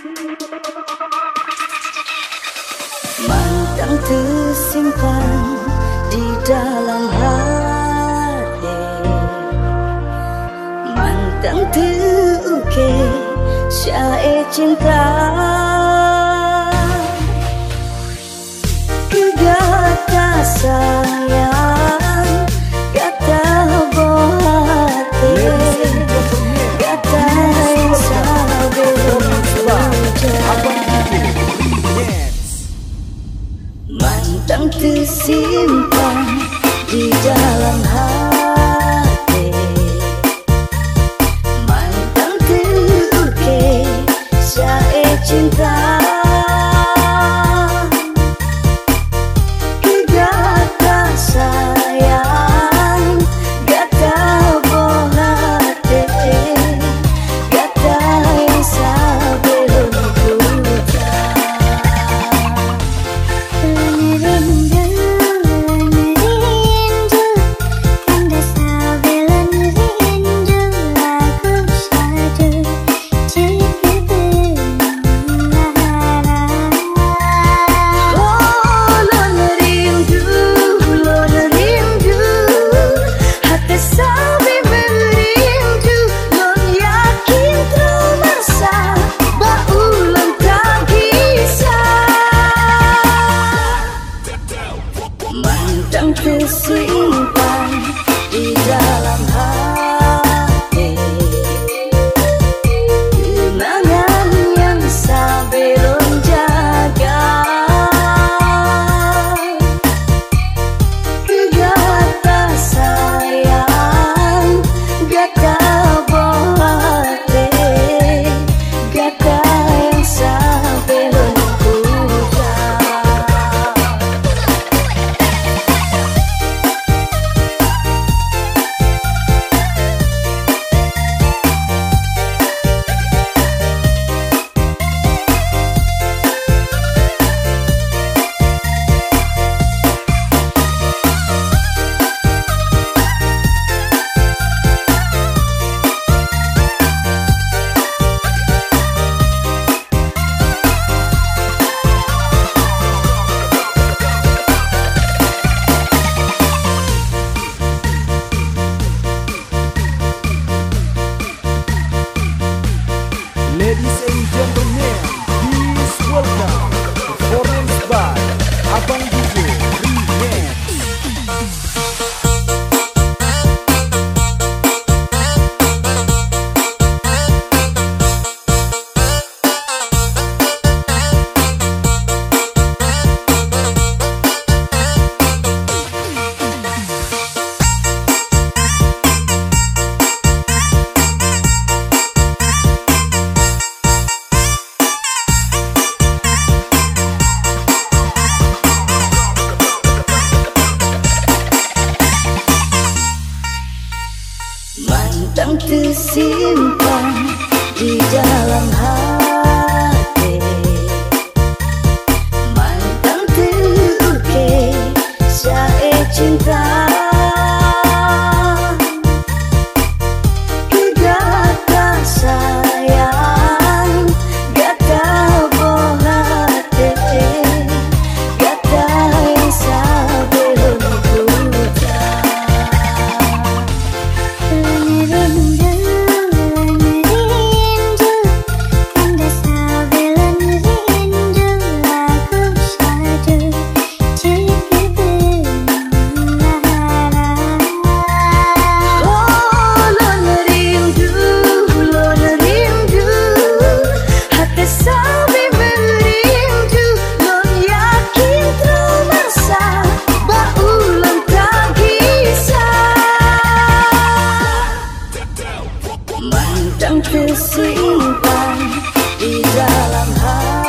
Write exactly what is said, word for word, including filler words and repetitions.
Mandang tersimpan di dalam hati, mandang terukir syair cinta. Kegata sayang, gata bohati, gata yang sabar mandang tersimpan di dalam hati, mandang terukir syair cinta. Kegata sayang, gata bohati, gata yang sabar puja. Mandang tersimpan di dalam hati, kenangan yang sabelum jaga. Kegata sayang, gata bohati, gata yang sabelum puja. Ladies and gentlemen, please welcome performance by Abang D J Remix. Mandang tersimpan di dalam hati, mandang terukir syair cinta. Kegata sayang, gata bohati, gata yang sabelum puja. Mandang tersimpan di dalam hati.